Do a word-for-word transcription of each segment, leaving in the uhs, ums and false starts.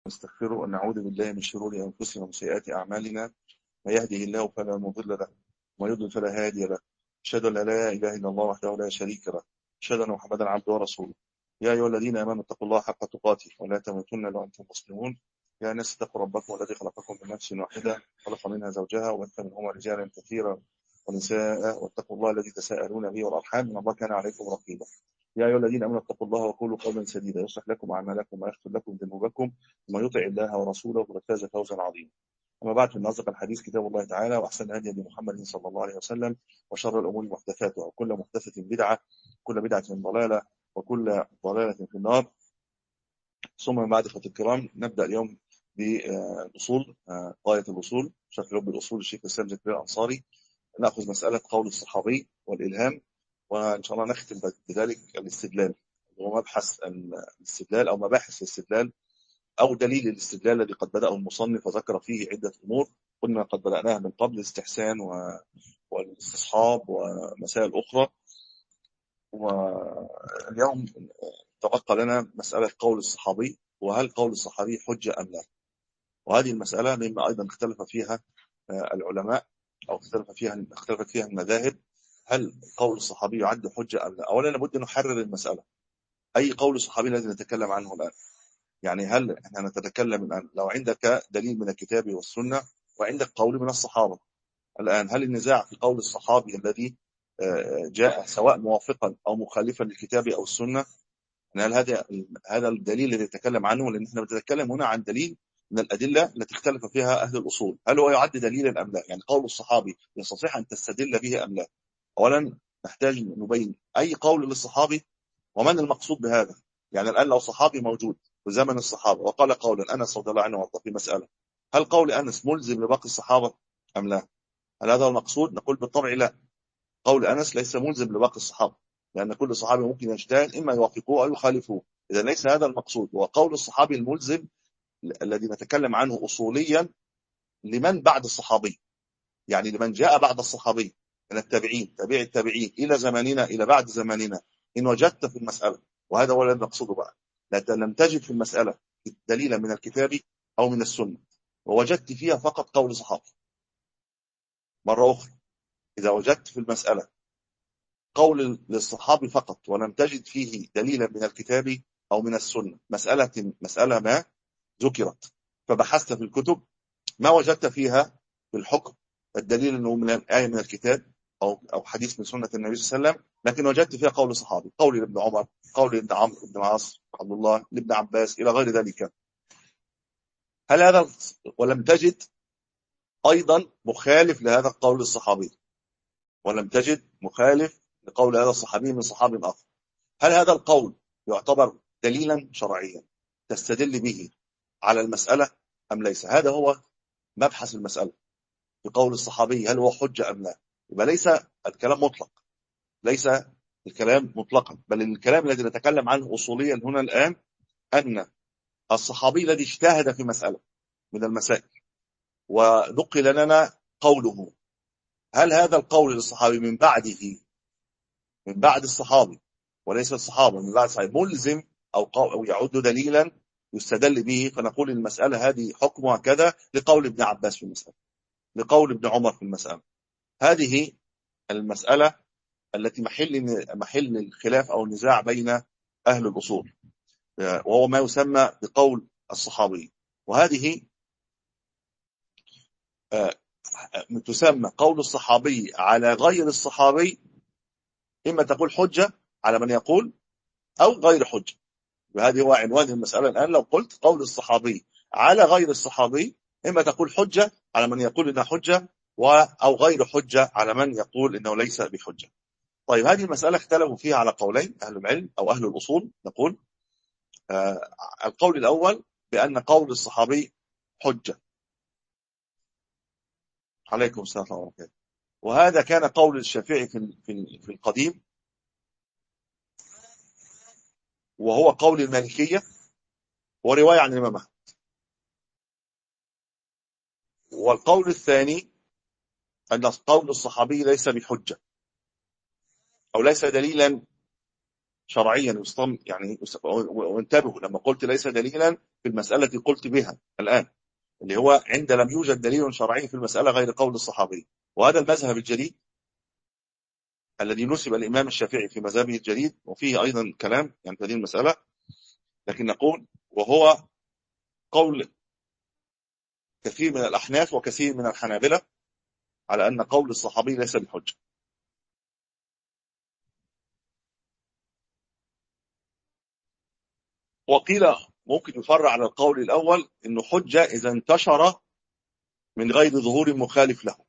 نستغفره ونعوذ بالله من شرور أنفسنا ومن سيئات أعمالنا. من يهده الله فلا مضل له ومن يضلل فلا هادي له. أشهد أن لا إله إلا الله وحده لا شريك له. أشهد أن محمدا عبده ورسوله. يا أيها الذين آمنوا اتقوا الله حق تقاته ولا تموتن إلا وأنتم مسلمون. يا ناس اتقوا ربكم الذي خلقكم من نفس واحدة خلق منها زوجها وبث منهما رجالا كثيرا ونساء واتقوا الله الذي تساءلون به والأرحام إن الله كان عليكم رقيبا. يا أيها الذين آمنوا اتقوا الله وقولوا قولا سديدا يصلح لكم أعمالكم ويغفر لكم ذنوبكم ومن يطع الله ورسوله فقد فاز فوزا عظيما. أما بعد، فإن أصدق الحديث كتاب الله تعالى وأحسن الهدي هدي محمد صلى الله عليه وسلم وشر الأمور محدثاتها وكل محدثة بدعة وكل بدعة ضلالة وكل ضلالة في النار. ثم من بعد إخوة الكرام، نبدأ اليوم بالأصول، غاية الأصول شرح لب الأصول الشيخ الإسلام زكريا الأنصاري. نأخذ مسألة قول الصحابي والإلهام، وإن شاء الله نختم بذلك الاستدلال، وهو مبحث الاستدلال أو مباحث الاستدلال أو دليل الاستدلال الذي قد بدأه المصنف وذكر فيه عدة أمور كنا قد بدأناها من قبل، الاستحسان والاستصحاب ومسائل أخرى. واليوم تبقى لنا مسألة قول الصحابي، وهل قول الصحابي حجة أم لا؟ وهذه المسألة مما أيضا اختلف فيها العلماء أو اختلف فيها اختلفت فيها المذاهب. هل قول الصحابي يعد حجة أم لا؟ أولا لابد أن نحرر المسألة. أي قول الصحابي الذي نتكلم عنه الآن؟ يعني هل احنا نتكلم الآن لو عندك دليل من الكتاب والسنة وعندك قول من الصحابة، الآن هل النزاع في قول الصحابي الذي جاء سواء موافقا أو مخالفا للكتاب أو السنة؟ هل هذا هذا الدليل الذي نتكلم عنه؟ لأن احنا بنتكلم هنا عن دليل من الأدلة التي اختلف فيها أهل الأصول، هل هو يعد دليلا أم لا؟ يعني قول الصحابي يستطيع أن تستدل به أم لا؟ أولا نحتاج نبين أي قول للصحابي ومن المقصود بهذا. يعني الآن لو صحابي موجود في زمن الصحابة وقال قولا أنس رضي الله عنه وارضاه في مسألة، هل قول أنس ملزم لباقي الصحابة أم لا؟ هل هذا المقصود؟ نقول بالطبع لا، قول أنس ليس ملزم لباقي الصحابة، لأن كل صحابي ممكن يجتهد إما يوافقوه أو يخالفوه. إذا ليس هذا المقصود، وقول الصحابي الملزم الذي نتكلم عنه أصوليا لمن بعد الصحابي، يعني لمن جاء بعد الصحابي من التابعين تابع التابعين إلى زماننا إلى بعد زماننا. إن وجدت في المسألة، وهذا هو الذي نقصده بقى، لم تجد في المسألة دليلا من الكتاب أو من السنة ووجدت فيها فقط قول صحابي، مرة أخرى إذا وجدت في المسألة قول للصحابي فقط ولم تجد فيه دليلا من الكتاب أو من السنة، مسألة مسألة ما ذكرت فبحثت في الكتب ما وجدت فيها في الحكم الدليل أنه من الآية من الكتاب أو أو حديث من سنة النبي صلى الله عليه وسلم، لكن وجدت فيها قول صحابي، قول ابن عمر، قول ابن عمرو بن العاص، عبد الله ابن عباس إلى غير ذلك. هل هذا ولم تجد أيضا مخالف لهذا القول الصحابي، ولم تجد مخالف لقول هذا الصحابي من صحابي آخر، هل هذا القول يعتبر دليلا شرعيا تستدل به على المسألة أم ليس؟ هذا هو مبحث المسألة في قول الصحابي، هل هو حجة أم لا؟ يبقى ليس الكلام مطلق، ليس الكلام مطلقا، بل الكلام الذي نتكلم عنه أصوليا هنا الآن أن الصحابي الذي اجتهد في مسألة من المسائل ونقل لنا قوله، هل هذا القول للصحابي من بعده من بعد الصحابي وليس الصحابة من بعد الصحابي ملزم أو, أو يعد دليلا يستدل به، فنقول المسألة هذه حكمها كذا لقول ابن عباس في المسألة، لقول ابن عمر في المسألة. هذه المسألة التي محل محل الخلاف أو النزاع بين أهل الأصول، وهو ما يسمى بقول الصحابي. وهذه تسمى قول الصحابي على غير الصحابي، إما تقول حجة على من يقول أو غير حجة. وهذه هو عنوان المسألة الآن. لو قلت قول الصحابي على غير الصحابي، إما تقول حجة على من يقول إنها حجة أو غير حجة على من يقول إنه ليس بحجة. طيب هذه المسألة اختلفوا فيها على قولين أهل العلم أو أهل الأصول. نقول آه القول الأول بأن قول الصحابي حجة. عليكم السلام ورحمة الله وبركاته. وهذا كان قول الشافعي في في القديم، وهو قول المالكية ورواية عن الإمام أحمد. والقول الثاني أن قول الصحابي ليس بحجة أو ليس دليلا شرعيا يستم يعني يست- وانتبهوا لما قلت ليس دليلا في المسألة التي قلت بها الآن، اللي هو عند لم يوجد دليل شرعي في المسألة غير قول الصحابي. وهذا المذهب الجديد الذي نسب الإمام الشافعي في مذهبه الجديد، وفيه أيضا كلام يعني في هذه المسألة، لكن نقول وهو قول كثير من الأحناف وكثير من الحنابلة على أن قول الصحابي ليس بحجة. وقيل ممكن يفرع على القول الأول أنه حجة إذا انتشر من غير ظهور مخالف له،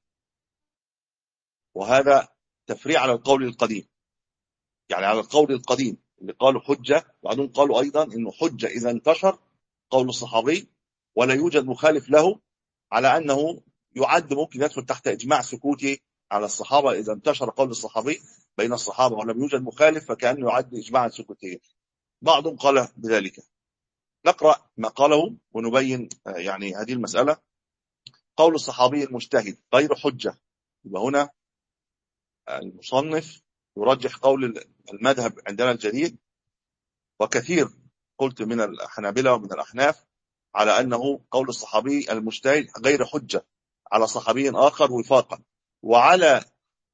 وهذا تفريع على القول القديم، يعني على القول القديم اللي قالوا حجة، وبعدين قالوا أيضا أنه حجة إذا انتشر قول الصحابي ولا يوجد مخالف له، على أنه يعد ممكن يدخل تحت إجماع سكوتي على الصحابة إذا انتشر قول الصحابي بين الصحابة ولم يوجد مخالف فكأنه يعد إجماعا سكوتيا. بعضهم قال بذلك. نقرأ ما قاله ونبين يعني هذه المسألة. قول الصحابي المجتهد غير حجة، يبقى هنا المصنف يرجح قول المذهب عندنا الجديد وكثير قلت من الحنابلة ومن الأحناف على أنه قول الصحابي المجتهد غير حجة على صحابي آخر وفاقا، وعلى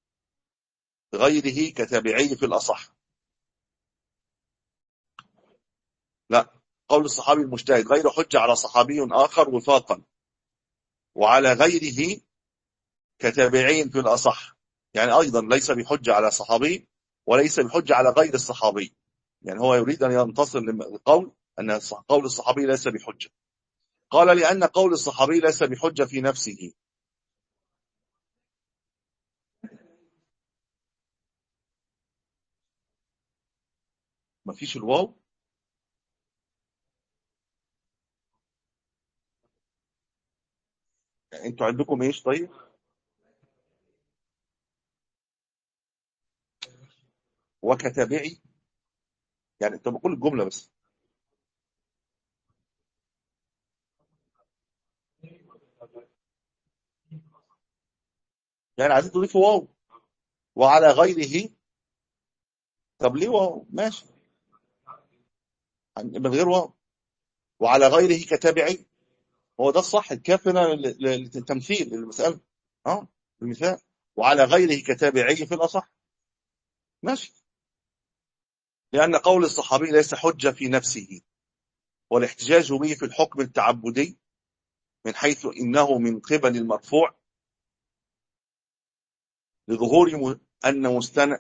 غيره كتابعي في الأصح. لا، قول الصحابي المجتهد غير حجة على صحابي آخر وفاقا، وعلى غيره كتابعي في الأصح، يعني أيضا ليس بحجة على صحابي وليس بحجة على غير الصحابي، يعني هو يريد أن ينتصر للقول أن قول الصحابي ليس بحجة. قال لأن قول الصحابي ليس بحجة في نفسه. ما فيش الواو، يعني انتوا عندكم ايش؟ طيب وكتابعي، يعني انت بقول الجملة بس، يعني عايزين تضيفوا واو وعلى غيره. طب ليه واو؟ ماشي من غير واو. وعلى غيره كتابعي، هو ده الصح الكافنا للتمثيل للمسألة. اه المثال وعلى غيره كتابعي في الأصح، ماشي. لأن قول الصحابي ليس حجة في نفسه، والاحتجاج به في الحكم التعبدي من حيث إنه من قبل المرفوع لظهور م... أن مستند.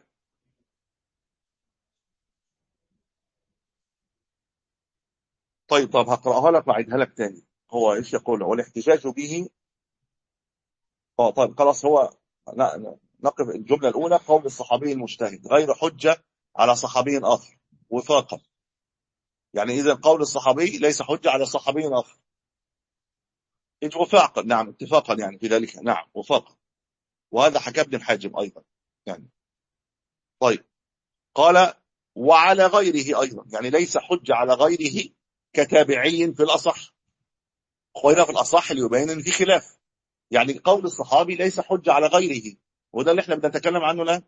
طيب طب هقرأها لك وأعيدها لك تاني. هو إيش يقول؟ والاحتجاج به. اه طيب خلاص. هو ن- نقف الجملة الأولى. قول الصحابي المجتهد غير حجة على صحابي آخر وفاقا، يعني إذا قول الصحابي ليس حجة على صحابي آخر. إيه وفاقا؟ نعم اتفاقا يعني في ذلك، نعم وفاقا. وهذا حكى ابن الحاجب أيضا يعني. طيب قال وعلى غيره أيضا، يعني ليس حجة على غيره كتابعي في الأصح. وإذا في الأصح ليبين أن في خلاف، يعني قول الصحابي ليس حجة على غيره، وده اللي احنا بنتكلم عنه الآن.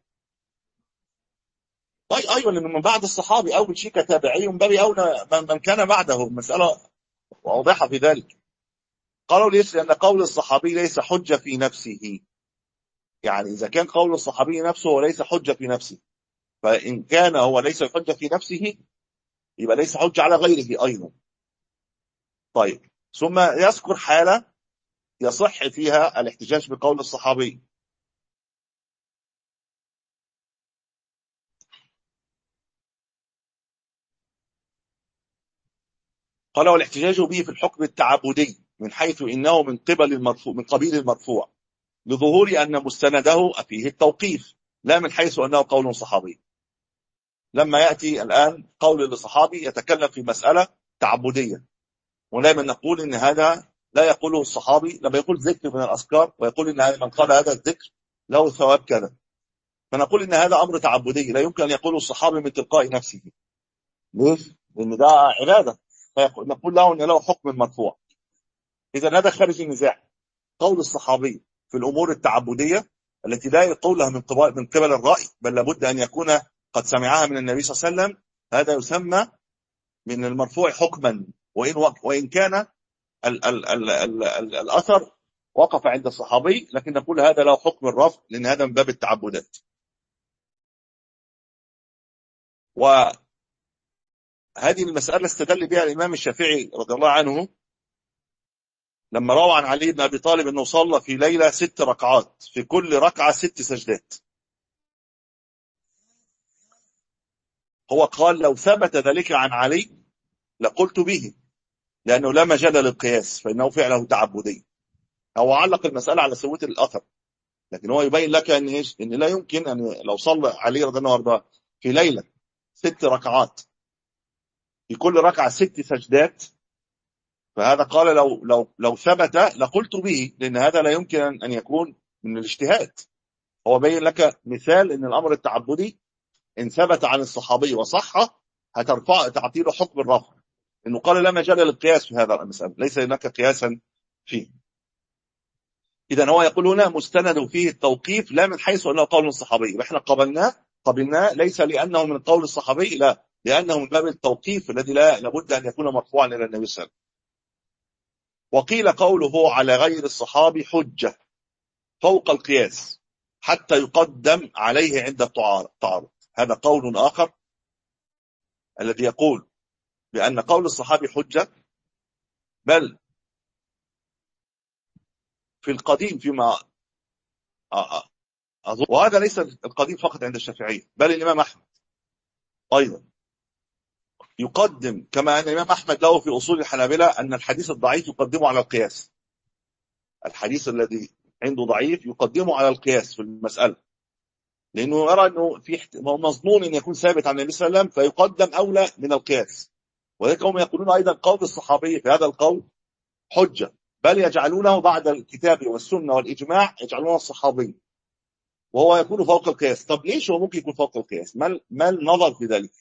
طيب أيوة، لأنه من بعد الصحابي أول شيء كتابعي من باب أولى من من كان بعده، مسألة واضحة في ذلك. قالوا ليش؟ لأن قول الصحابي ليس حجة في نفسه، يعني إذا كان قول الصحابي نفسه وليس حجة في نفسه، فإن كان هو ليس حجة في نفسه يبقى ليس حجة على غيره أيضا. طيب ثم يذكر حالة يصح فيها الاحتجاج بقول الصحابي. قال والاحتجاج به في الحكم التعبدي من حيث إنه من قبل المرفوع من قبيل المرفوع لظهور أن مستنده فيه التوقيف، لا من حيث أنه قول صحابي. لما يأتي الآن قول لصحابي يتكلم في مسألة تعبدية، ودائما نقول إن هذا لا يقوله الصحابي لما يقول ذكر من الأذكار ويقول إن من قال هذا الذكر له ثواب كذا، فنقول إن هذا أمر تعبدي لا يمكن أن يقوله الصحابي من تلقاء نفسه. ليش؟ لأن ده عبادة، فنقول له أن له حكم مرفوع. إذا هذا خارج النزاع. قول الصحابي في الأمور التعبدية التي لا يقولها من قبل من قبل الرأي، بل لابد أن يكون قد سمعها من النبي صلى الله عليه وسلم، هذا يسمى من المرفوع حكما، وإن وإن كان ال ال ال ال ال الأثر وقف عند الصحابي، لكن نقول هذا له حكم الرفع، لأن هذا من باب التعبدات. وهذه المسألة استدل بها الإمام الشافعي رضي الله عنه لما روى عن علي بن أبي طالب أنه صلى في ليلة ست ركعات، في كل ركعة ست سجدات. هو قال لو ثبت ذلك عن علي لقلت به، لأنه لا مجال للقياس، فإنه فعله تعبدي. هو علق المسألة على ثبوت الأثر، لكن هو يبين لك أن إيش؟ إن لا يمكن أن لو صلى علي رضي الله عنه في ليلة ست ركعات، في كل ركعة ست سجدات، فهذا قال لو لو لو ثبت لقلت به، لأن هذا لا يمكن أن يكون من الاجتهاد. هو بين لك مثال أن الأمر التعبدي إن ثبت عن الصحابي وصح هترفع تعطيله حكم الرفع، إنه قال لا مجال للقياس في هذا المسألة، ليس هناك قياسا فيه. إذا هو يقول هنا مستند فيه التوقيف، لا من حيث أنه قول الصحابي، وإحنا قبلناه قبلناه ليس لأنه من قول الصحابي، لا، لأنه من باب التوقيف الذي لا لابد أن يكون مرفوعا إلى النبي صلى الله عليه وسلم. وقيل قوله على غير الصحابي حجة فوق القياس حتى يقدم عليه عند التعارض. هذا قول آخر الذي يقول بأن قول الصحابي حجة، بل في القديم فيما أظن، وهذا ليس القديم فقط عند الشافعية، بل الإمام أحمد أيضا يقدم، كما أن الإمام أحمد له في أصول الحنابلة أن الحديث الضعيف يقدمه على القياس. الحديث الذي عنده ضعيف يقدمه على القياس في المسألة، لأنه يرى أنه في مظنون أن يكون ثابت عن النبي صلى الله عليه وسلم فيقدم أولى من القياس. وذلك هم يقولون أيضا قول الصحابي في هذا القول حجة، بل يجعلونه بعد الكتاب والسنة والإجماع يجعلونه الصحابي، وهو يكون فوق القياس. طب ليش هو ممكن يكون فوق القياس؟ ما ما النظر في ذلك؟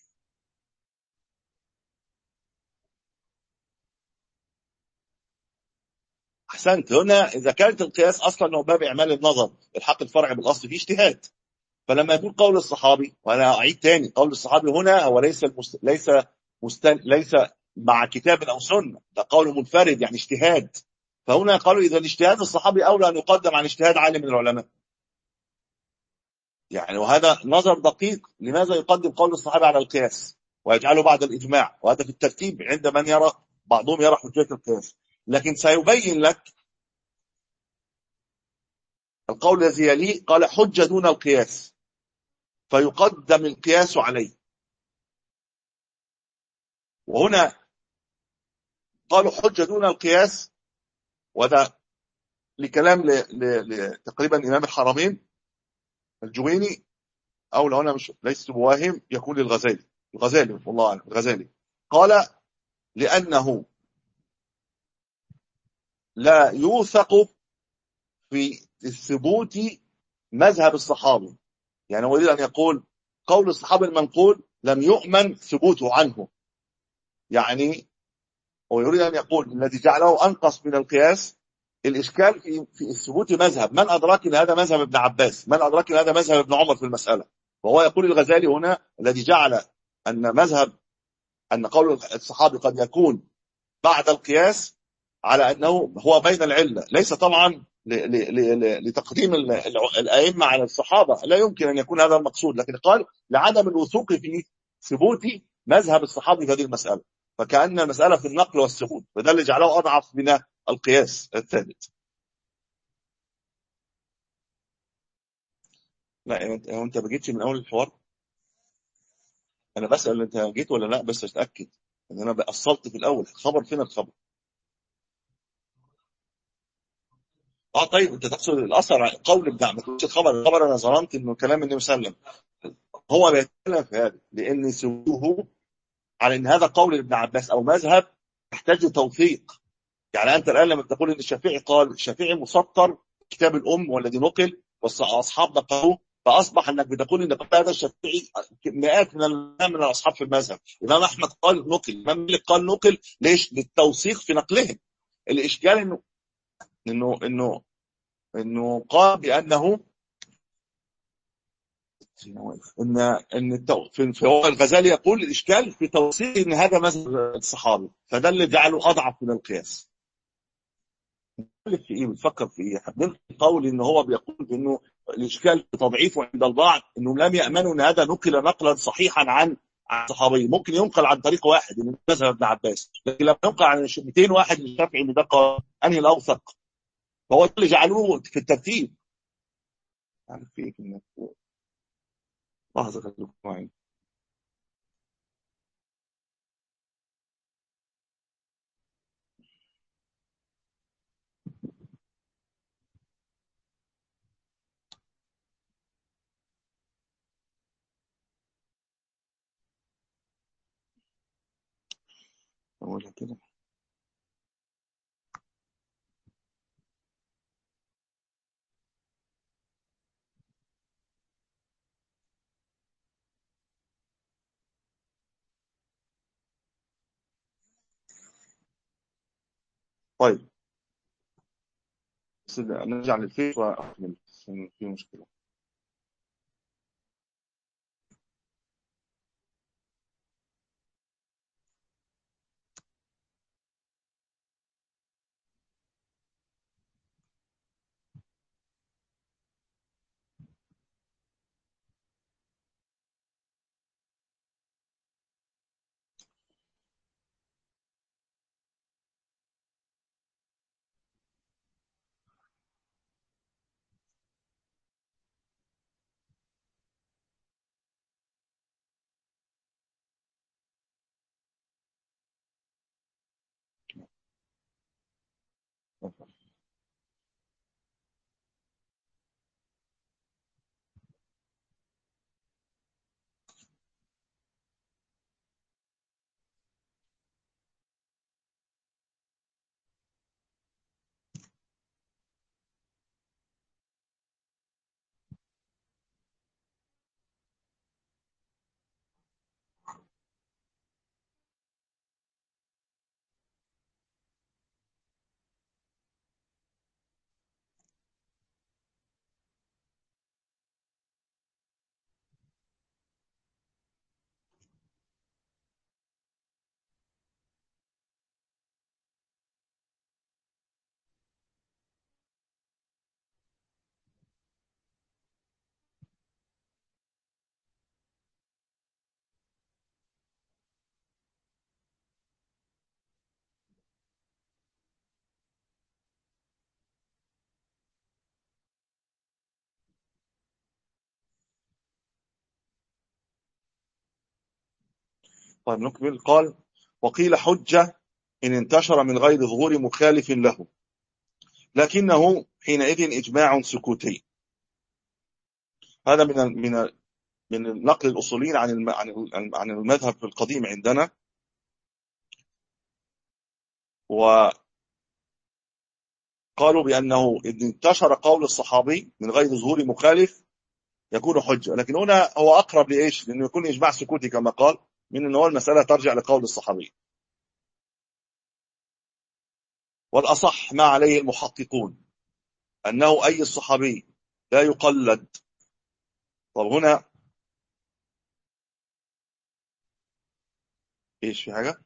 أحسنت. هنا إذا كانت القياس أصلا هو باب إعمال النظر، الحق الفرع بالأصل فيه اجتهاد، فلما يكون قول الصحابي، وأنا أعيد تاني قول الصحابي هنا هو ليس المست... ليس مستن... ليس مع كتاب أو سنة، ده قول منفرد يعني اجتهاد. فهنا قالوا إذا الاجتهاد الصحابي أولى أن يقدم عن اجتهاد عالم من العلماء. يعني وهذا نظر دقيق، لماذا يقدم قول الصحابي على القياس ويجعله بعد الإجماع؟ وهذا في الترتيب عند من يرى، بعضهم يرى حجية القياس. لكن سيبين لك القول الذي يليه، قال حجة دون القياس فيقدم القياس عليه. وهنا قالوا حجة دون القياس، وهذا لكلام تقريبا إمام الحرمين الجويني، أو لو أنا مش ليس بواهم يكون للغزالي، الغزالي والله أعلم الغزالي، قال لأنه لا يوثق في الثبوت مذهب الصحابي. يعني هو يريد أن يقول قول الصحابي المنقول لم يؤمن ثبوته عنه، يعني هو يريد أن يقول الذي جعله أنقص من القياس الإشكال في في الثبوت مذهب، من أدراك أن هذا مذهب ابن عباس، من أدراك أن هذا مذهب ابن عمر في المسألة. وهو يقول الغزالي هنا الذي جعل أن مذهب أن قول الصحابي قد يكون بعد القياس على أنه هو بين العلة، ليس طبعا لتقديم الأئمة على الصحابة، لا يمكن أن يكون هذا المقصود، لكن قال لعدم الوثوق في ثبوت مذهب الصحابي في هذه المسألة، فكأن المسألة في النقل والثبوت، فده اللي جعله أضعف من القياس الثابت. لا انت ما جيتش من اول الحوار، انا بسأل انت جيت ولا لا بس اتاكد ان انا اصلت في الاول. خبر فين الخبر؟ اه طيب انت تقصد الاثر قول ابن ما تقولش الخبر. الخبر انا ظننت انه كلام النبي صلى الله عليه وسلم، هو بيتكلم في هذا لان سووه على ان هذا قول ابن عباس او مذهب يحتاج توثيق. يعني انت الان لما تقول ان الشافعي قال، الشافعي مسطر كتاب الام والذي نقل واصحاب نقلوه، فاصبح انك بتقول ان هذا الشافعي مئات من من الاصحاب في المذهب. الامام احمد قال نقل، الامام مالك قال نقل، ليش؟ للتوثيق في نقلهم. الاشكال انه انه انه انه قال بانه ان ان التو... في في- هو الغزالي يقول الاشكال في توصيل ان هذا مذهب الصحابي، فده اللي جعله اضعف من القياس. بتتكلم في ايه؟ بتفكر في ايه؟ بنلقي قول ان هو بيقول بانه الاشكال في تضعيفه عند البعض انهم لم يامنوا ان هذا نقل نقلا صحيحا عن عن صحابي. ممكن ينقل عن طريق واحد من مذهب ابن عباس، لكن لما ينقل عن مئتين واحد من الشافعي ان ده قال انهي الاوثق، فهو ده اللي جعلوه في الترتيب. يعني في ايه كنا لحظه خليكم معي. اقولها كده. طيب بس نرجع للفيس واكمل عشان في مشكله. طيب نكمل. قال وقيل حجة إن انتشر من غير ظهور مخالف له، لكنه حينئذ إجماع سكوتي. هذا من ال- من ال- من نقل الأصوليين عن الم- عن ال- عن المذهب القديم عندنا. وقالوا بأنه إذ انتشر قول الصحابي من غير ظهور مخالف يكون حجة، لكن هنا هو أقرب لإيش؟ لأنه يكون إجماع سكوتي كما قال، من أنه المسألة ترجع لقول الصحابي. والأصح ما عليه المحققون أنه أي الصحابي لا يقلد. طب هنا إيش في حاجة؟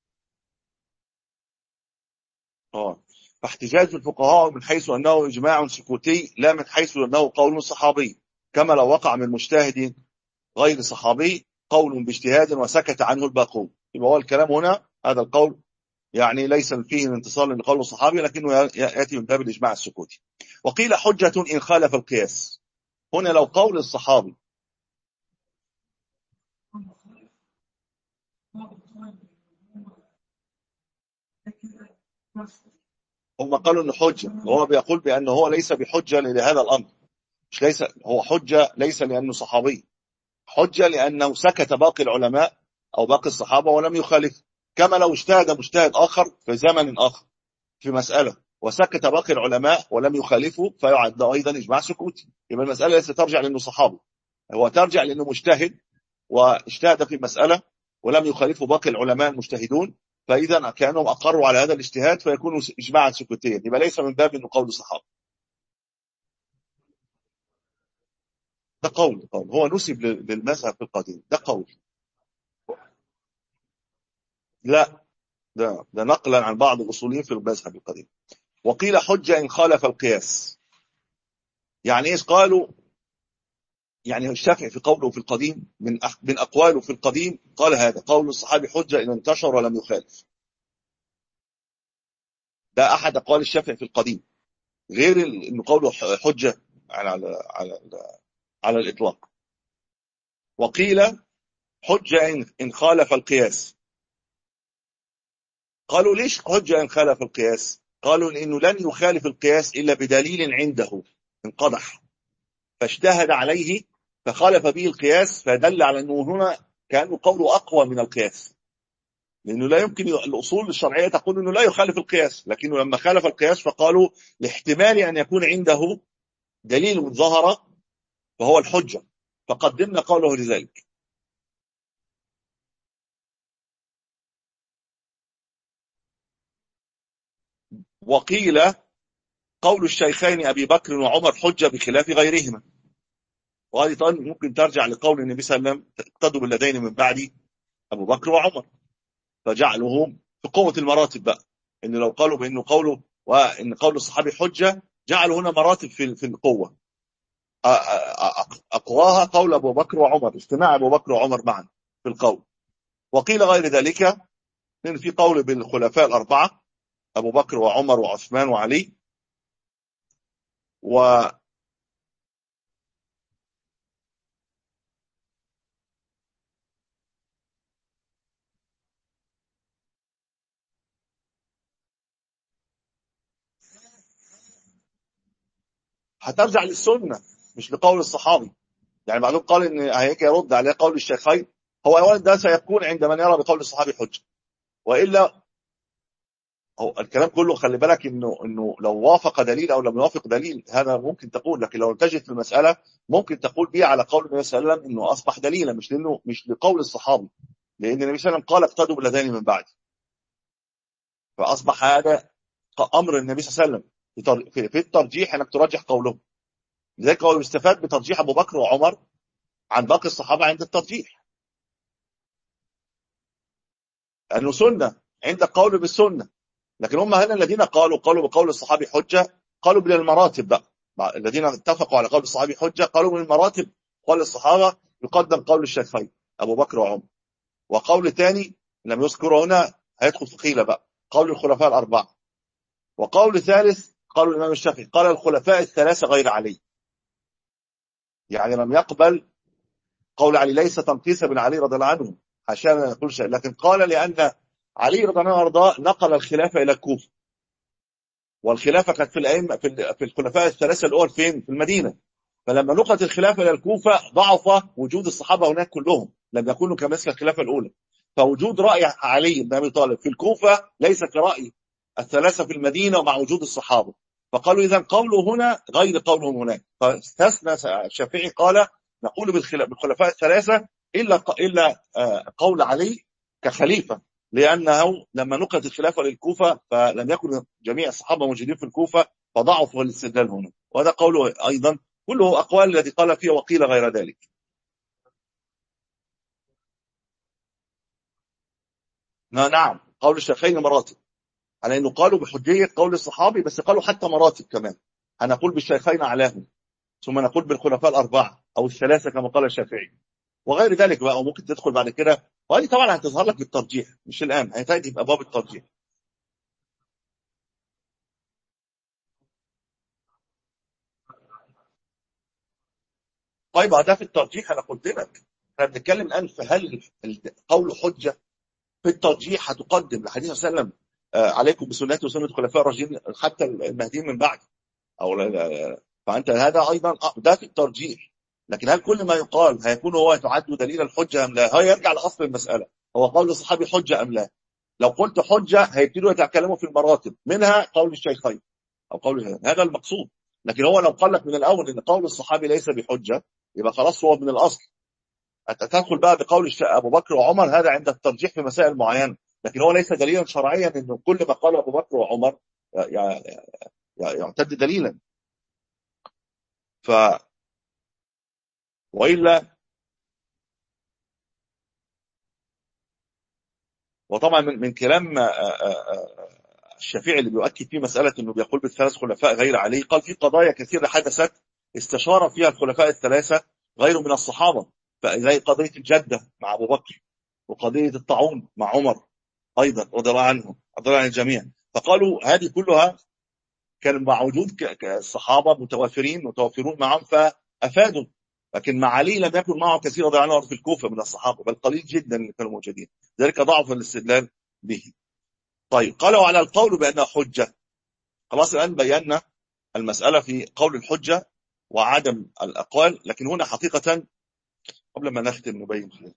اه فاحتجاج الفقهاء من حيث أنه إجماع سكوتي لا من حيث أنه قول صحابي، كما لو وقع من مجتهد غير صحابي قول باجتهاد وسكت عنه الباقون. يبقى هو الكلام هنا هذا القول يعني ليس فيه انتصار لقول الصحابي، لكنه يأتي من باب الإجماع السكوتي. وقيل حجة إن خالف القياس. هنا لو قول الصحابي هم قالوا انه حجة، وهو بيقول بأنه هو ليس بحجة لهذا الأمر. مش ليس هو حجة ليس لأنه صحابي، حجة لأنه سكت باقي العلماء أو باقي الصحابة ولم يخالف. كما لو اجتهد مجتهد آخر في زمن آخر في مسألة وسكت باقي العلماء ولم يخالفوا، فيعد أيضا إجماع سكوتي. يبقى المسألة ليست ترجع لأنه صحابي، هو ترجع لأنه مجتهد واجتهد في مسألة ولم يخالفوا باقي العلماء المجتهدون، فإذا كانوا أقروا على هذا الاجتهاد فيكون إجماعا سكوتيا. يبقى ليس من باب أنه قول صحابي. ده قول قول هو نسب للمذهب في القديم، ده قول. لا، ده ده نقلا عن بعض الاصوليين في المذهب القديم. وقيل حجة إن خالف القياس. يعني ايش قالوا؟ يعني الشافعي في قوله في القديم من من اقواله في القديم قال هذا قول الصحابي حجة ان انتشر ولم يخالف. ده احد اقوال الشافعي في القديم، غير انه قوله حجة على على على, على الاطلاق. وقيل حجة إن إن خالف القياس. قالوا ليش حجة إن خالف القياس؟ قالوا لأنه لن يخالف القياس إلا بدليل عنده انقضح، فاجتهد عليه فخالف به القياس، فدل على أنه هنا كأنه قوله أقوى من القياس، لأنه لا يمكن الأصول الشرعية تقول أنه لا يخالف القياس، لكنه لما خالف القياس فقالوا لاحتمال أن يكون عنده دليل ظهر فهو الحجة، فقدمنا قوله لذلك. وقيل قول الشيخين أبي بكر وعمر حجة بخلاف غيرهما. وهذه طبعا ممكن ترجع لقول النبي صلى الله عليه وسلم اقتدوا بالذين من بعدي أبو بكر وعمر، فجعلهم في قوة المراتب بقى، إن لو قالوا بأنه قوله وإن قول الصحابي حجة جعلوا هنا مراتب في في القوة. أقواها قول أبو بكر وعمر، اجتماع أبو بكر وعمر معا في القول. وقيل غير ذلك، لأن في قول بالخلفاء الأربعة أبو بكر وعمر وعثمان وعلي. و هترجع للسنة مش لقول الصحابي. يعني بعضهم قال ان هيك يرد عليه قول الشيخين. هو اولا ده سيكون عند من يرى بقول الصحابي حجه، والا هو الكلام كله خلي بالك انه انه لو وافق دليل او لم يوافق دليل هذا ممكن تقول، لكن لو تجد في المساله ممكن تقول بيه على قول النبي صلى الله عليه وسلم انه اصبح دليلا، مش لانه مش لقول الصحابي، لان النبي صلى الله عليه وسلم قال اقتدوا بالذين من بعد، فاصبح هذا امر النبي صلى الله عليه وسلم في في الترجيح انك ترجح قولهم. لذلك هو يستفاد بترجيح ابو بكر وعمر عن باقي الصحابه عند الترجيح، لانه سنه عند القول بالسنه. لكن هم هنا الذين قالوا قالوا بقول الصحابي حجه قالوا من المراتب بقى، الذين اتفقوا على قول الصحابي حجه قالوا من المراتب قول الصحابه يقدم قول الشيخين ابو بكر وعمر، وقول ثاني لم يذكره هنا هيدخل في قيل بقى قول الخلفاء الاربعه، وقول ثالث قالوا الامام الشافعي قال الخلفاء الثلاثه غير علي، يعني لم يقبل قول علي، ليس تنقيصا من علي رضي الله عنه عشان ما يقول شيء، لكن قال لان علي رضي الله عنه نقل الخلافه الى الكوفه، والخلافه كانت في الائمه في في الخلفاء الثلاثه الاول فين؟ في المدينه. فلما نقلت الخلافه الى الكوفه ضعف وجود الصحابه هناك كلهم، لم يكونوا كمثل الخلافه الاولى، فوجود راي علي بن ابي طالب في الكوفه ليس كراي الثلاثه في المدينه ومع وجود الصحابه، فقالوا اذا قوله هنا غير قولهم هناك، فاستثنى الشافعي قال نقول بالخلفاء الثلاثه الا الا قول علي كخليفه، لأنه لما نقلت الخلافة للكوفة فلم يكن جميع الصحابة موجودين في الكوفة فضعفوا الاستدلال هنا، وهذا قوله أيضا كله أقوال التي قال فيها وقيل غير ذلك. نعم قول الشيخين مراتب، على أنه قالوا بحجية قول الصحابي، بس قالوا حتى مراتب كمان، هنقول بالشيخين أعلاهم ثم نقول بالخلفاء الأربعة أو الثلاثة كما قال الشافعي وغير ذلك بقى، وممكن تدخل بعد كده، وهذه طبعا هتظهر لك بالترجيح مش الآن، هتأتي في أبواب الترجيح. طيب ده في الترجيح انا قلت لك، احنا بنتكلم الان في هل قول حجه في الترجيح هتقدم لحديث صلى الله عليه وسلم آه عليكم بسنتي وسنه الخلفاء الراشدين حتى المهديين من بعد، او لا، فانت هذا ايضا ده في الترجيح. لكن هل كل ما يقال هيكون هو يعد دليل الحجه ام لا؟ هو يرجع لاصل المساله، هو قول الصحابي حجه ام لا؟ لو قلت حجه هيبتدوا يتكلموا في المراتب منها قول الشيخين او قول هذا المقصود. لكن هو لو قال لك من الاول ان قول الصحابي ليس بحجه يبقى خلاص هو من الاصل تدخل بقى بقول ابو بكر وعمر هذا عند الترجيح في مسائل معينه، لكن هو ليس دليلا شرعيا انه كل ما قال ابو بكر وعمر يعتد دليلا. ف وإلا وطبعا من من كلام الشافعي اللي بيؤكد فيه مسألة أنه بيقول بالثلاث خلفاء غير علي، قال في قضايا كثيرة حدثت استشار فيها الخلفاء الثلاثة غير من الصحابة، زي قضية الجدة مع أبو بكر، وقضية الطاعون مع عمر أيضا رضي الله عنهم رضي الله عن الجميع. فقالوا هذه كلها كان مع وجود الصحابة متوافرين متوافرون معهم فأفادوا، لكن مع علي لم يكن معه كثير رضي الله عنه في الكوفة من الصحابة، بل قليل جدا اللي كانوا موجودين، ذلك ضعف الاستدلال به. طيب قالوا على القول بأنها حجة. خلاص الآن بينا المسألة في قول الحجة وعدم الأقوال، لكن هنا حقيقة قبل ما نختم نبين خلال.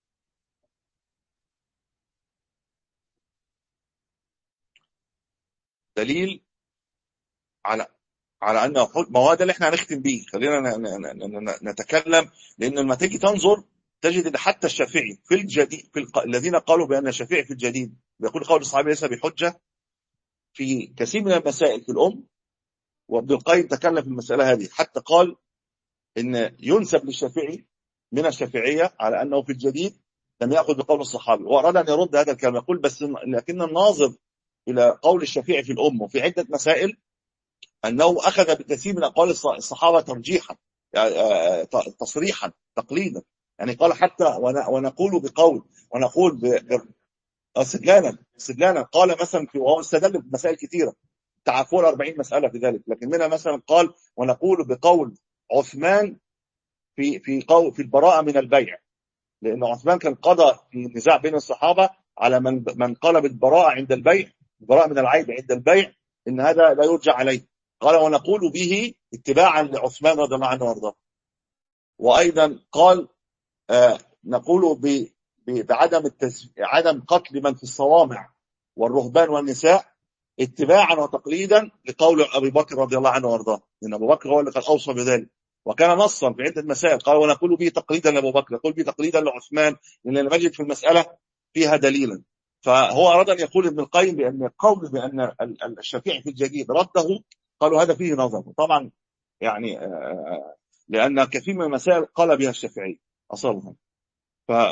دليل على على انه حجة، ما هو ده اللي احنا هنختم بيه. خلينا نتكلم، لان لما تيجي تنظر تجد ان حتى الشافعي في الجديد في الق... الذين قالوا بان الشافعي في الجديد بيقول قول الصحابي ليس بحجة في كثير من المسائل في الأم، وابن القيم تكلم في المسألة هذه، حتى قال ان ينسب للشافعي من الشافعية على انه في الجديد لم يأخذ بقول الصحابي، وأراد ان يرد هذا الكلام، يقول بس لكن الناظر الى قول الشافعي في الأم وفي عدة مسائل أنه أخذ بكثير من أقوال الصحابة ترجيحا، يعني تصريحا تقليدا، يعني قال حتى ونقول بقول ونقول استدلالا استدلالا قال مثلا في، وهو استدل بمسائل كثيرة تعفول أربعين مسألة في ذلك، لكن منها مثلا قال ونقول بقول عثمان في في قول في البراءة من البيع، لأن عثمان كان قضى في نزاع بين الصحابة على من من قال بالبراءة عند البيع، البراءة من العيب عند البيع، إن هذا لا يرجع عليه. قال ونقول به اتباعا لعثمان رضي الله عنه وارضاه. وايضا قال آه نقول بعدم التز... عدم قتل من في الصوامع والرهبان والنساء اتباعا وتقليدا لقول ابي بكر رضي الله عنه وارضاه، لان ابو بكر هو اللي قد اوصى بذلك وكان نصا في عده مسائل. قال ونقول به تقليدا لابو بكر، نقول به تقليدا لعثمان، لان لم نجد في المساله فيها دليلا. فهو اراد ان يقول ابن القيم بان قول بان الشافعي في الجديد رده، قالوا هذا فيه نظر. طبعا يعني آه لأن كثير من المسائل قال بها الشافعي أصلها، فكان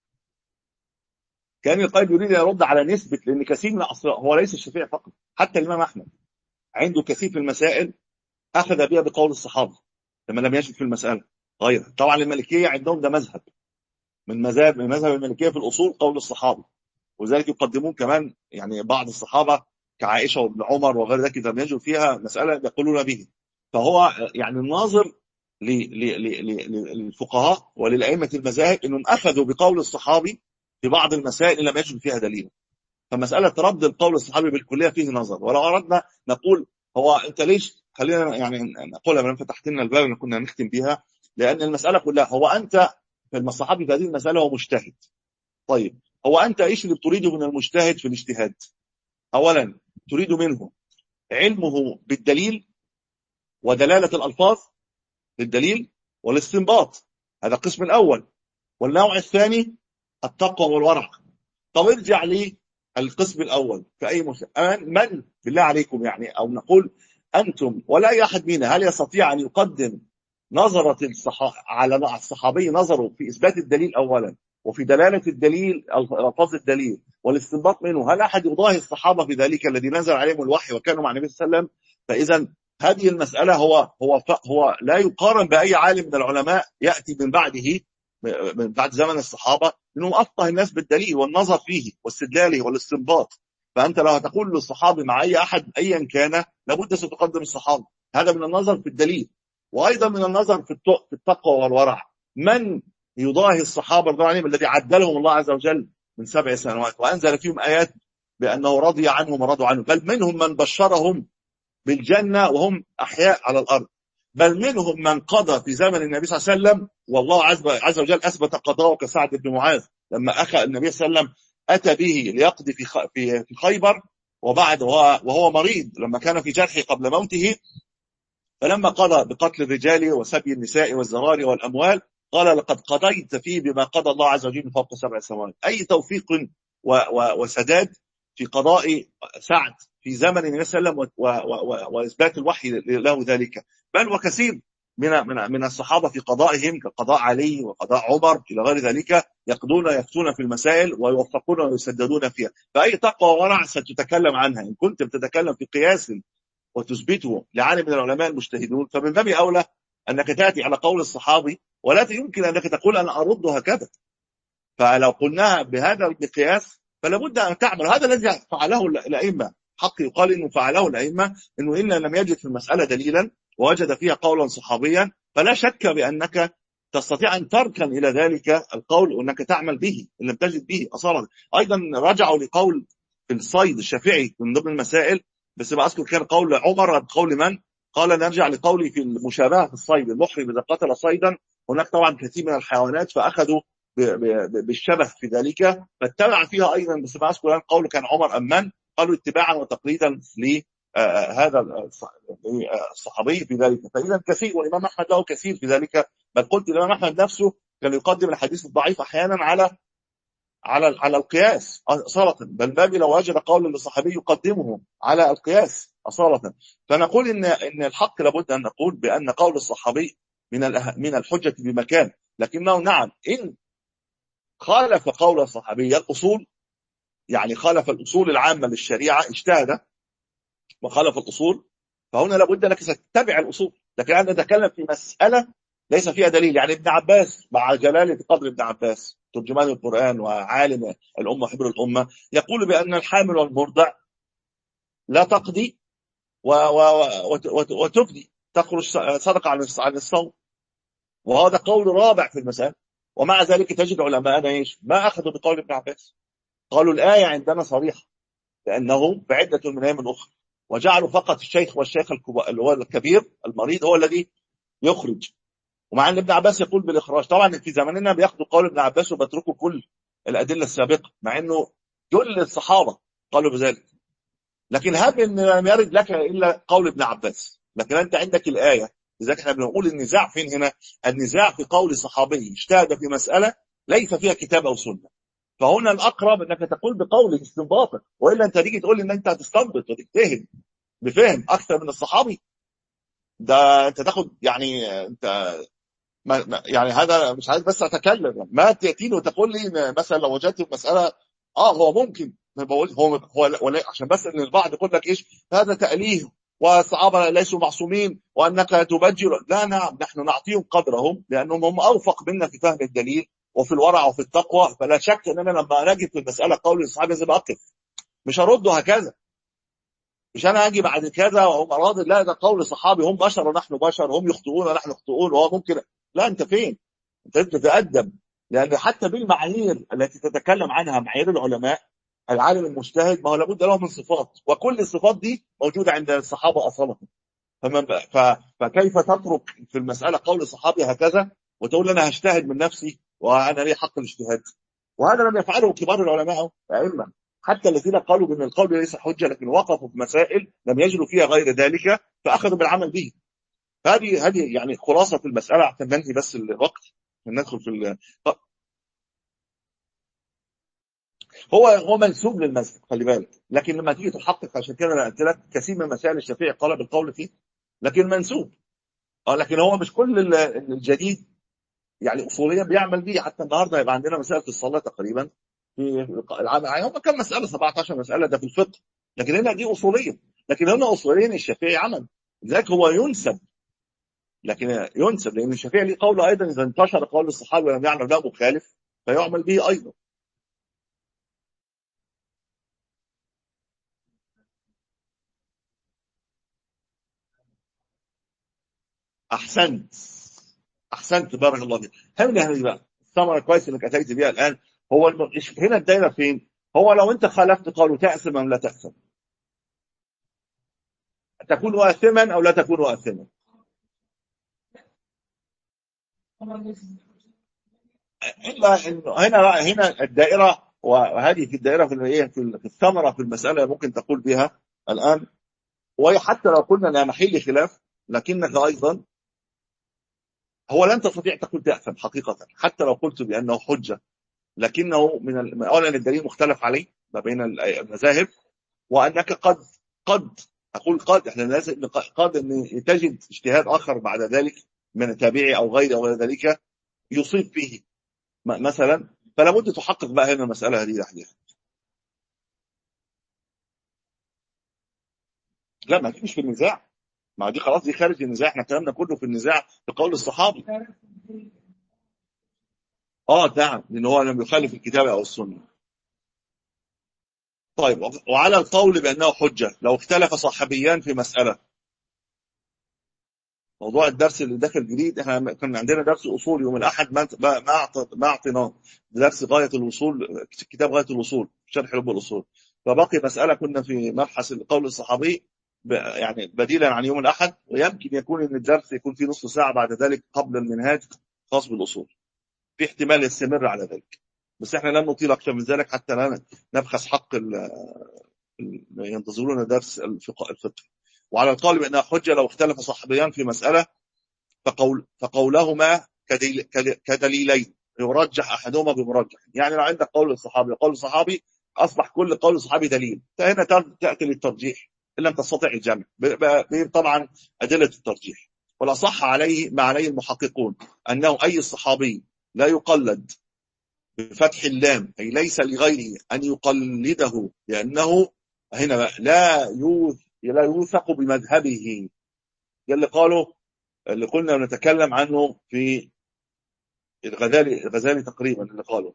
القيم يريد أن يرد على نسبة، لأن كثير من أصل هو ليس الشافعي فقط، حتى الإمام أحمد عنده كثير في المسائل أخذ بها بقول الصحابة لما لم يجد في المسألة غيرها. طبعا المالكية عندهم ده مذهب من مذاهب من مذهب المالكية في الأصول قول الصحابة، وذلك يقدمون كمان يعني بعض الصحابة كعائشة وابن عمر وغير ذلك لم يجد فيها مسألة يقولون به. فهو يعني الناظر للفقهاء وللأئمة المذاهب انهم اخذوا بقول الصحابي في بعض المسائل لم يجد فيها دليل، فمسألة رد القول الصحابي بالكلية فيه نظر. ولو أردنا نقول هو انت ليش، خلينا يعني نقولها لما فتحت لنا الباب اللي كنا نختم بها، لأن المسألة كلها هو أنت في الصحابي في هذه المسألة هو مجتهد. طيب هو أنت إيش اللي تريده من المجتهد في الاجتهاد؟ أولا تريد منه علمه بالدليل ودلالة الألفاظ للدليل والاستنباط، هذا القسم الأول. والنوع الثاني التقوى والورع. طب ارجع لي القسم الأول في أي مسلم من بالله عليكم يعني، أو نقول أنتم ولا أي أحد منا هل يستطيع أن يقدم نظرة الصحابة على الصحابي نظره في إثبات الدليل أولا وفي دلالة الدليل ألفاظ الدليل والاستنباط منه؟ هل أحد يضاهي الصحابة في ذلك الذي نزل عليهم الوحي وكانوا مع النبي صلى الله عليه وسلم؟ فإذا هذه المسألة هو هو هو لا يقارن بأي عالم من العلماء يأتي من بعده من بعد زمن الصحابة، إنه أفقه الناس بالدليل والنظر فيه واستدلاله والاستنباط. فأنت لو هتقول للصحابي مع أي أحد أيا كان لابد ستقدم الصحابة، هذا من النظر في الدليل. وأيضا من النظر في التقوى والورع، من يضاهي الصحابة رضي الله عنهم الذي عدلهم الله عز وجل من سبع سنوات وأنزل فيهم آيات بأنه رضي عنهم ورضوا عنه، بل منهم من بشرهم بالجنة وهم أحياء على الأرض، بل منهم من قضى في زمن النبي صلى الله عليه وسلم والله عز وجل أثبت قضاءه كسعد بن معاذ لما أخذ النبي صلى الله عليه وسلم أتى به ليقضي في في خيبر، وبعد وهو مريض لما كان في جرحه قبل موته، فلما قضى بقتل الرجال وسبي النساء والزرار والأموال قال لقد قضيت فيه بما قضى الله عز وجل من فوق سبع سماوات. أي توفيق وسداد في قضاء سعد في زمن النبي صلى الله عليه وسلم وإثبات الوحي له ذلك. بل وكثير من من من الصحابة في قضائهم كقضاء علي وقضاء عمر إلى غير ذلك، يقضون يفتون في المسائل ويوفقون ويسددون فيها. فأي تقوى ورع ستتكلم عنها إن كنت بتتكلم في قياس وتثبته لعالم من العلماء المجتهدون، فمن باب أولى أنك تأتي على قول الصحابي، ولا يمكن أنك تقول أنا أرد هكذا. فلو قلناها بهذا المقياس فلا بد أن تعمل هذا الذي فعله الأئمة. حق يقال إنه فعله الأئمة، إنه إن لم يجد في المسألة دليلا ووجد فيها قولا صحابيا فلا شك بأنك تستطيع أن تركن إلى ذلك القول وأنك تعمل به إن لم تجد به أصلا. أيضا رجعوا لقول في الصيد الشافعي من ضمن المسائل، بس ما أذكر كان قول عمر بقول من قال نرجع لقولي في المشابهة في الصيد، المحرم إذا قتل صيدا، هناك طبعا كثير من الحيوانات فأخذوا بالشبه في ذلك فاتبع فيها أيضا، بس ما أذكر قول كان عمر أمان قالوا اتباعا وتقليدا لهذا الصحابي في ذلك. فإذا كثير، والإمام أحمد له كثير في ذلك، بل قلت الإمام أحمد نفسه كان يقدم الحديث الضعيف أحيانا على على على القياس أصالة، بل بابي لو وجد قول للصحابي يقدمه على القياس أصالة. فنقول إن إن الحق لابد أن نقول بأن قول الصحابي من من الحجة بمكان، لكنه نعم إن خالف قول الصحابي الأصول، يعني خالف الأصول العامة للشريعة، اجتهد وخالف الأصول، فهنا لابد أنك تتبع الأصول. لكن أنا نتكلم في مسألة ليس فيها دليل. يعني ابن عباس مع جلالة قدر ابن عباس ترجمان القرآن وعالم الأمة حبر الأمة يقول بأن الحامل والمرضع لا تقضي وتفدي، تخرج صدقة عن الصوم، وهذا قول رابع في المسألة. ومع ذلك تجد علماءنا ايش ما أخذوا بقول ابن عباس، قالوا الآية عندنا صريحة لأنه بعدة من أيام أخرى، وجعلوا فقط الشيخ والشيخ اللي هو الكبير المريض هو الذي يخرج. ومع أن ابن عباس يقول بالإخراج. طبعا في زماننا بياخدوا قول ابن عباس وبتركوا كل الأدلة السابقة، مع أنه كل الصحابة قالوا بذلك. لكن هب أن لم يرد لك إلا قول ابن عباس، لكن أنت عندك الآية. لذلك احنا بنقول النزاع فين هنا؟ النزاع في قول صحابي اجتهد في مسألة ليس فيها كتاب أو سنة، فهنا الأقرب أنك تقول بقول استنباطك، وإلا أنت تيجي تقول إن أنت هتستنبط وتجتهد بفهم أكثر من الصحابي، ده أنت تاخد يعني أنت ما يعني هذا مش عايز بس أتكلم، ما تأتيني وتقول لي مثلا لو وجدت مسألة آه هو ممكن بقول هو هو عشان بس إن البعض يقول لك إيش هذا تأليه والصحابة ليسوا معصومين وأنك تبجر. لا، نعم، نحن نعطيهم قدرهم لأنهم هم أوفق منا في فهم الدليل وفي الورع وفي التقوى. فلا شك أننا لما نجد في المسألة قول الصحابة لازم أقف، مش هرده هكذا، مش أنا أجي بعد كذا وهم راضي، لا ده قول صحابي، هم بشر ونحن بشر، هم يخطئون ونحن يخطئون وهو ممكن. لا، أنت فين؟ أنت تتأدب، لأن حتى بالمعايير التي تتكلم عنها معايير العلماء العالم المجتهد ما هو لابد له من صفات، وكل الصفات دي موجودة عند الصحابة أصلا. فكيف تترك في المسألة قول الصحابي هكذا وتقول أنا هجتهد من نفسي وأنا لي حق الاجتهاد؟ وهذا لم يفعله كبار العلماء أئمة، حتى الذين قالوا بأن القول ليس حجة لكن وقفوا في مسائل لم يجدوا فيها غير ذلك فأخذوا بالعمل به. هذه هذه يعني خلاصة المسألة، عشان ننهي بس الوقت ندخل في ال... هو هو منسوب للمذهب خلي بالك، لكن لما تيجي تحقق عشان كده انا قلت لك كثير من مسائل الشافعي قال بالقول فيه لكن منسوب. اه لكن هو مش كل الجديد يعني اصوليا بيعمل بيه. حتى النهارده هيبقى عندنا مسائل في الصلاه تقريبا في العام هم كم مساله سبعة عشر مساله ده في الفقه، لكن هنا دي اصوليه، لكن هنا اصوليا الشافعي عمل لذلك هو ينسب، لكن ينسب لان الشافعي ليه قول ايضا اذا انتشر قول الصحابه ولم يعلم له مخالف فيعمل به ايضا. احسنت احسنت بارك الله فيك. هنا هذه بقى الثمره كويس انك اتيت بيها الان. هو الم... هنا الدايره فين؟ هو لو انت خالفت قالوا تأثم ام لا تأثم، تكون واثما او لا تكون واثما. الا انه هنا هنا الدائره، وهذه في الدائره في الايه في الثمره في المساله ممكن تقول بها الان، وهي حتى لو قلنا انها محل خلاف لكنك ايضا هو لن تستطيع تقول تأثم حقيقه حتى لو قلت بانه حجه، لكنه من اولا الدليل مختلف عليه ما بين المذاهب، وانك قد قد اقول قد احنا لازم قد ان تجد اجتهاد اخر بعد ذلك من تابعي أو غيره أو غير ذلك يصيب فيه مثلا، فلا بد تحقق بقى هنا المسألة هذه لحدها. لا، ما دي مش في النزاع، ما دي خلاص، دي خارج النزاع، احنا كلامنا كله في النزاع في قول الصحابي. اه نعم، لان هو لم يخالف الكتاب او السنه. طيب، وعلى القول بانه حجه لو اختلف صحابيان في مساله. موضوع الدرس اللي داخل جديد، احنا كان عندنا درس اصول يوم الاحد، ما ما ما اعطيناه درس غايه الوصول، كتاب غايه الوصول شرح لب الاصول، فبقي مساله كنا في مبحث القول الصحابي يعني بديلا عن يوم الاحد، ويمكن يكون ان الدرس يكون فيه نصف ساعه بعد ذلك قبل المنهاج خاص بالاصول، في احتمال يستمر على ذلك، بس احنا لن نطيل اكثر من ذلك حتى لا نبخس حق ينتظرون درس الفقه. وعلى القول بانها حجه لو اختلف صحابيان في مساله، فقول فقولهما كدليلين يرجح احدهما بمرجح، يعني لو عندك قول الصحابي وقول الصحابي اصبح كل قول الصحابي دليل، فهنا تاتي للترجيح ان لم تستطع الجمع طبعا ادله الترجيح. والاصح عليه ما عليه المحققون انه اي الصحابي لا يقلد بفتح اللام، اي ليس لغيره ان يقلده، لانه هنا لا لا يوثق بمذهبه، اللي قالوا اللي قلنا نتكلم عنه في الغزالي الغزالي تقريبا، اللي قالوا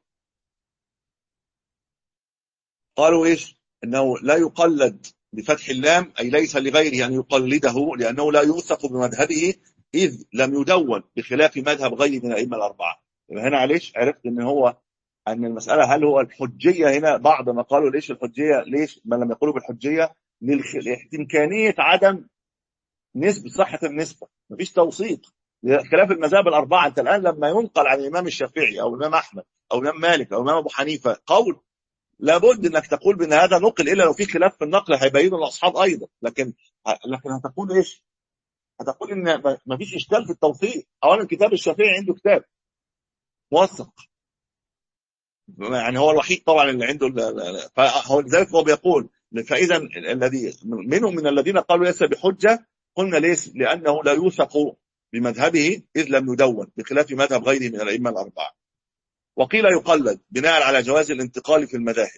قالوا ايش؟ انه لا يقلد بفتح اللام، اي ليس لغيره ان يقلده، لانه لا يوثق بمذهبه اذ لم يدون، بخلاف مذهب غيره من الائمه الاربعه. هنا عليش عرفت ان هو ان المساله هل هو الحجيه هنا، بعض ما قالوا ليش الحجيه، ليش ما لم يقولوا بالحجيه؟ لامكانيه عدم نسبه صحه النسبه، مفيش توثيق، خلاف المذاهب الاربعه. انت الان لما ينقل عن الامام الشافعي او الامام احمد او الامام مالك او الامام ابو حنيفه قول، لابد انك تقول بان هذا نقل، الا لو في خلاف في النقل هيبينه الاصحاب ايضا، لكن لكن هتقول ايش؟ هتقول ان ما فيش اشكال في التوثيق. اولا الكتاب الشافعي عنده كتاب موثق، يعني هو الوحيد طبعا اللي عنده، فهو لذلك هو بيقول فاذا الذي منهم من الذين قالوا ليس بحجه، قلنا ليس لانه لا يوثق بمذهبه اذ لم يدون، بخلاف مذهب غيره من الائمه الاربعه. وقيل يقلد بناء على جواز الانتقال في المذاهب.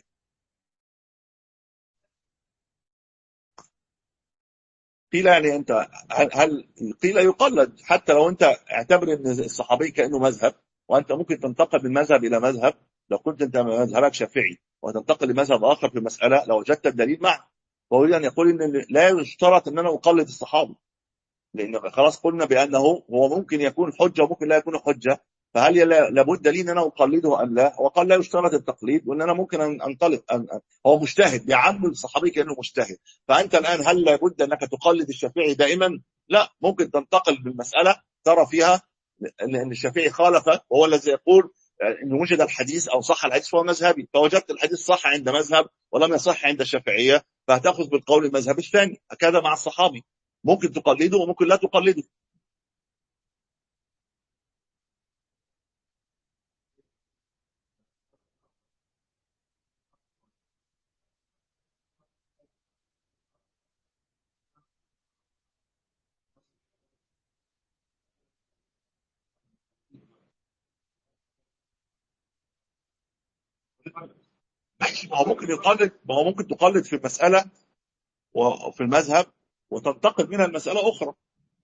قيل يعني انت هل, هل قيل يقلد حتى لو انت اعتبر ان الصحابي كانه مذهب، وانت ممكن تنتقل من مذهب الى مذهب، لو كنت انت مذهبك شافعي وتنتقل لمذهب اخر في مساله لو وجدت الدليل معه، فهو ان يقول ان لا يشترط ان انا اقلد الصحابي، لان خلاص قلنا بانه هو ممكن يكون حجه وممكن لا يكون حجه، فهل لابد لي ان انا اقلده ام لا؟ وقال لا يشترط التقليد، وان انا ممكن ان انطلق أن هو مجتهد، بيعامل الصحابي كانه مجتهد، فانت الان هل لابد انك تقلد الشافعي دائما؟ لا، ممكن تنتقل بالمساله ترى فيها ان الشافعي خالفك، وهو الذي يقول ان وجد الحديث او صح الحديث فهو مذهبي، فوجدت الحديث صح عند مذهب ولم يصح عند الشافعيه، فهتاخذ بالقول المذهبي الثاني. هكذا مع الصحابي، ممكن تقلده وممكن لا تقلده. ماشي، ما هو ممكن يقلد، ما هو ممكن تقلد في المسألة وفي المذهب وتنتقل منها المسألة أخرى.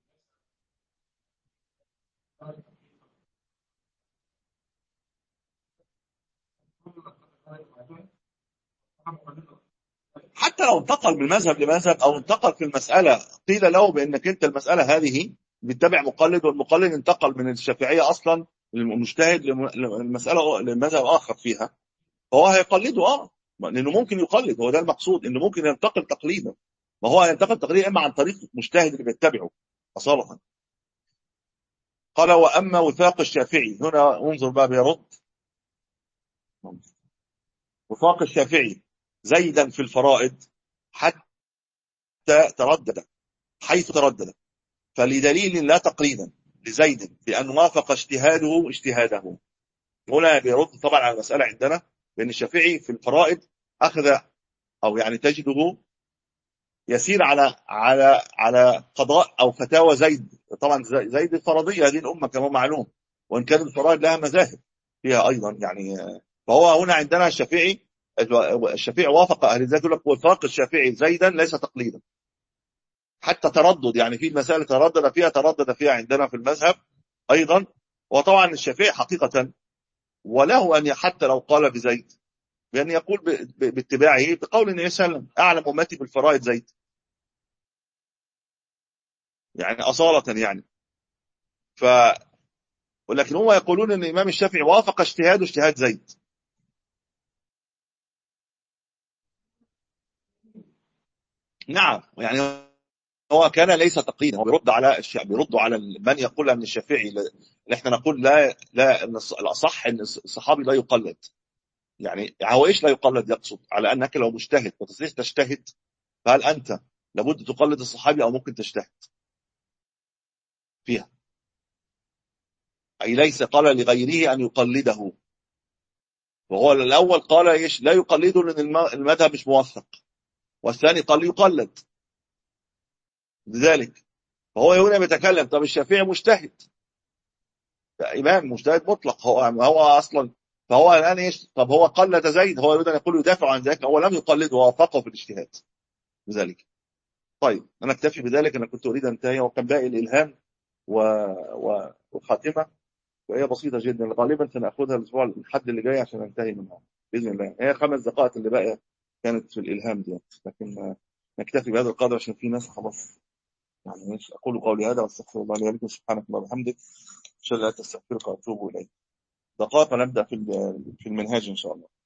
حتى لو انتقل من مذهب لمذهب أو انتقل في المسألة قيل له بأنك أنت المسألة هذه بتتبع مقلد، والمقلد انتقل من الشافعية أصلا المجتهد للمسألة لمذهب آخر فيها، فهو هيقلده اه، لأنه ممكن يقلد، هو ده المقصود، إنه ممكن ينتقل تقليدا، ما هو ينتقل تقليدا إما عن طريق مجتهد اللي بيتبعه أصالة. قال وأما وثاق الشافعي، هنا انظر بقى بيرد، وثاق الشافعي زيدا في الفرائض حتى تردد، حيث تردد، فلدليل لا تقليدا لزيد بأن وافق اجتهاده اجتهاده. هنا بيرد طبعا على المسألة عندنا بأن الشافعي في الفرائض أخذ أو يعني تجده يسير على على على قضاء أو فتاوى زيد طبعا زيد الفرضية هذه الأمة كما معلوم، وإن كان الفرائض لها مذاهب فيها أيضا يعني. فهو هنا عندنا الشافعي الشافعي وافق أهل ذلك، يقول لك وفاق الشافعي زيدا ليس تقليدا، حتى تردد يعني في مسائل تردد فيها تردد فيها عندنا في المذهب أيضا. وطبعا الشافعي حقيقة وله أن حتى لو قال بزيد بأن يقول باتباعه بقول النبي صلى الله عليه وسلم أعلم أمتي بالفرائض زيد، يعني أصالة يعني. ف ولكن هم يقولون أن الإمام الشافعي وافق اجتهاده اجتهاد زيد. نعم يعني هو كان ليس تقليدا، هو بيرد على الشيء، بيرد على من يقول ان الشافعي، اللي احنا نقول لا لا ان الاصح ان الصحابي لا يقلد. يعني هو ايش لا يقلد؟ يقصد على انك لو مجتهد وتستطيع تجتهد، فهل انت لابد تقلد الصحابي او ممكن تجتهد فيها؟ اي ليس قال لغيره ان يقلده، وهو الاول قال ايش؟ لا يقلده لان المذهب مش موثق، والثاني قال يقلد. لذلك فهو هنا بيتكلم طب الشافعي مجتهد، إمام مجتهد مطلق، هو هو أصلا. فهو الآن إيش؟ طب هو قلد زيد، هو يريد أن يقول يدافع عن ذلك، هو لم يقلده، هو وافقه في الاجتهاد بذلك. طيب أنا أكتفي بذلك، أنا كنت أريد أن أنتهي، وكان باقي الإلهام و... و... والخاتمة، وهي بسيطة جدا غالبا سنأخذها الأسبوع الحد اللي جاي عشان أنتهي منها بإذن الله. هي خمس دقائق اللي باقية كانت في الإلهام دي، لكن نكتفي بهذا القدر عشان في ناس خلاص يعني. أقول قولي هذا واستغفر الله لي ولكم، سبحانك اللهم وبحمدك، أشهد أن لا إله إلا أنت، أستغفرك وأتوب إليك. دقائق ونبدأ في في المنهاج إن شاء الله.